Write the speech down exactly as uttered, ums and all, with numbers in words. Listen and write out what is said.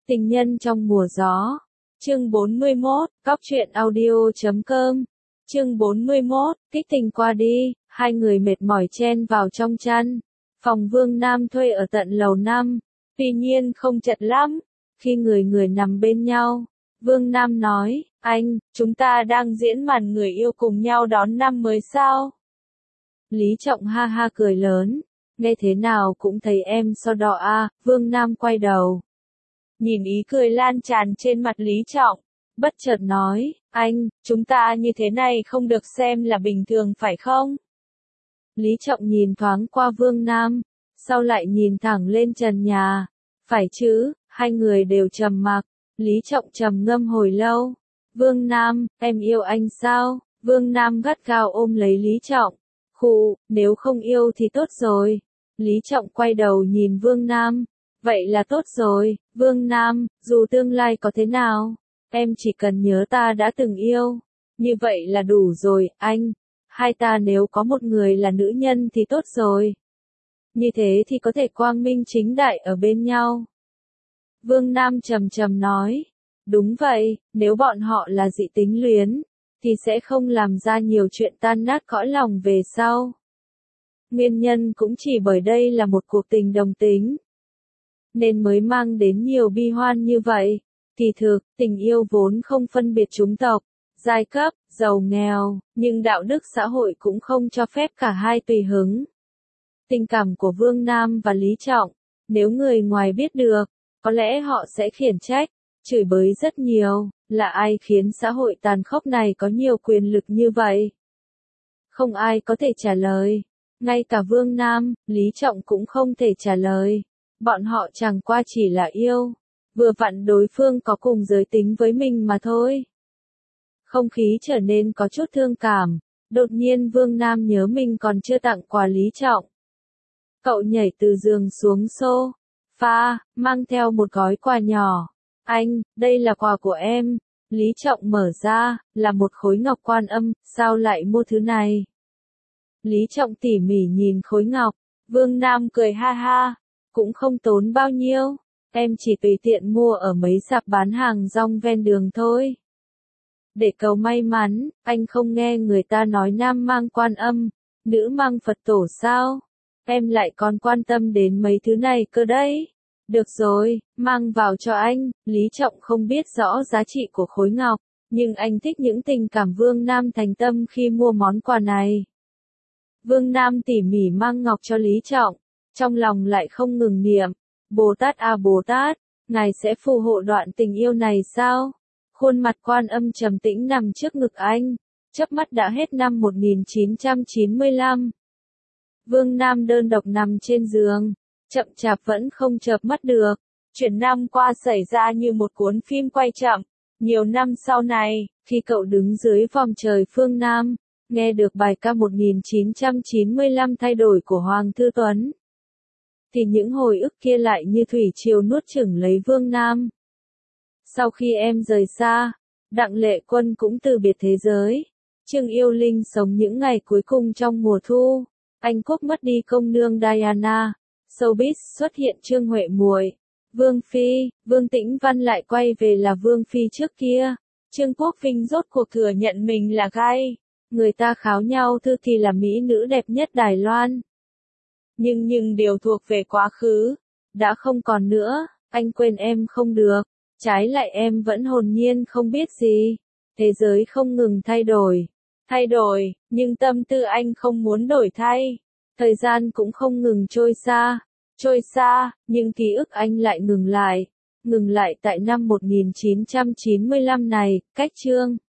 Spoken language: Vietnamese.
Tình nhân trong mùa gió. Chương bốn mươi mốt, Cóc truyện audio chấm com. Chương bốn mươi mốt, kích tình qua đi, hai người mệt mỏi chen vào trong chăn. Phòng Vương Nam thuê ở tận lầu năm, tuy nhiên không chật lắm. Khi người người nằm bên nhau, Vương Nam nói, anh, chúng ta đang diễn màn người yêu cùng nhau đón năm mới sao? Lý Trọng ha ha cười lớn, nghe thế nào cũng thấy em so đỏ a. Vương Nam quay đầu, nhìn ý cười lan tràn trên mặt Lý Trọng, bất chợt nói, anh, chúng ta như thế này không được xem là bình thường phải không? Lý Trọng nhìn thoáng qua Vương Nam, sau lại nhìn thẳng lên trần nhà, phải chứ? Hai người đều trầm mặc, Lý Trọng trầm ngâm hồi lâu. Vương Nam, em yêu anh sao? Vương Nam gắt gao ôm lấy Lý Trọng. Khụ, nếu không yêu thì tốt rồi. Lý Trọng quay đầu nhìn Vương Nam. Vậy là tốt rồi, Vương Nam, dù tương lai có thế nào, em chỉ cần nhớ ta đã từng yêu. Như vậy là đủ rồi, anh. Hai ta nếu có một người là nữ nhân thì tốt rồi. Như thế thì có thể quang minh chính đại ở bên nhau. Vương Nam trầm trầm nói, đúng vậy, nếu bọn họ là dị tính luyến, thì sẽ không làm ra nhiều chuyện tan nát cõi lòng về sau. Nguyên nhân cũng chỉ bởi đây là một cuộc tình đồng tính, nên mới mang đến nhiều bi hoan như vậy. Kỳ thực, tình yêu vốn không phân biệt chủng tộc, giai cấp, giàu nghèo, nhưng đạo đức xã hội cũng không cho phép cả hai tùy hứng. Tình cảm của Vương Nam và Lý Trọng, nếu người ngoài biết được, có lẽ họ sẽ khiển trách, chửi bới rất nhiều, là ai khiến xã hội tàn khốc này có nhiều quyền lực như vậy? Không ai có thể trả lời, ngay cả Vương Nam, Lý Trọng cũng không thể trả lời. Bọn họ chẳng qua chỉ là yêu, vừa vặn đối phương có cùng giới tính với mình mà thôi. Không khí trở nên có chút thương cảm, đột nhiên Vương Nam nhớ mình còn chưa tặng quà Lý Trọng. Cậu nhảy từ giường xuống xô pha, mang theo một gói quà nhỏ. Anh, đây là quà của em. Lý Trọng mở ra, là một khối ngọc Quan Âm, sao lại mua thứ này? Lý Trọng tỉ mỉ nhìn khối ngọc, Vương Nam cười ha ha, cũng không tốn bao nhiêu, em chỉ tùy tiện mua ở mấy sạp bán hàng rong ven đường thôi. Để cầu may mắn, anh không nghe người ta nói nam mang Quan Âm, nữ mang Phật tổ sao? Em lại còn quan tâm đến mấy thứ này cơ đấy. Được rồi, mang vào cho anh. Lý Trọng không biết rõ giá trị của khối ngọc, nhưng anh thích những tình cảm Vương Nam thành tâm khi mua món quà này. Vương Nam tỉ mỉ mang ngọc cho Lý Trọng, trong lòng lại không ngừng niệm, Bồ Tát a Bồ Tát, ngài sẽ phù hộ đoạn tình yêu này sao? Khuôn mặt Quan Âm trầm tĩnh nằm trước ngực anh, chớp mắt đã hết năm một nghìn chín trăm chín mươi lăm. Vương Nam đơn độc nằm trên giường, chậm chạp vẫn không chợp mắt được. Chuyện năm qua xảy ra như một cuốn phim quay chậm. Nhiều năm sau này, khi cậu đứng dưới vòm trời phương Nam, nghe được bài ca một nghìn chín trăm chín mươi lăm thay đổi của Hoàng Thư Tuấn, thì những hồi ức kia lại như thủy triều nuốt chửng lấy Vương Nam. Sau khi em rời xa, Đặng Lệ Quân cũng từ biệt thế giới. Trương Yêu Linh sống những ngày cuối cùng trong mùa thu. Anh Quốc mất đi công nương Diana, showbiz xuất hiện Trương Huệ Muội, Vương Phi, Vương Tĩnh Văn lại quay về là Vương Phi trước kia. Trương Quốc Vinh rốt cuộc thừa nhận mình là gay, người ta kháo nhau thư thì là mỹ nữ đẹp nhất Đài Loan. Nhưng nhưng điều thuộc về quá khứ, đã không còn nữa, anh quên em không được, trái lại em vẫn hồn nhiên không biết gì. Thế giới không ngừng thay đổi. Thay đổi, nhưng tâm tư anh không muốn đổi thay. Thời gian cũng không ngừng trôi xa, trôi xa, nhưng ký ức anh lại ngừng lại. Ngừng lại tại năm một nghìn chín trăm chín mươi lăm này, cách chương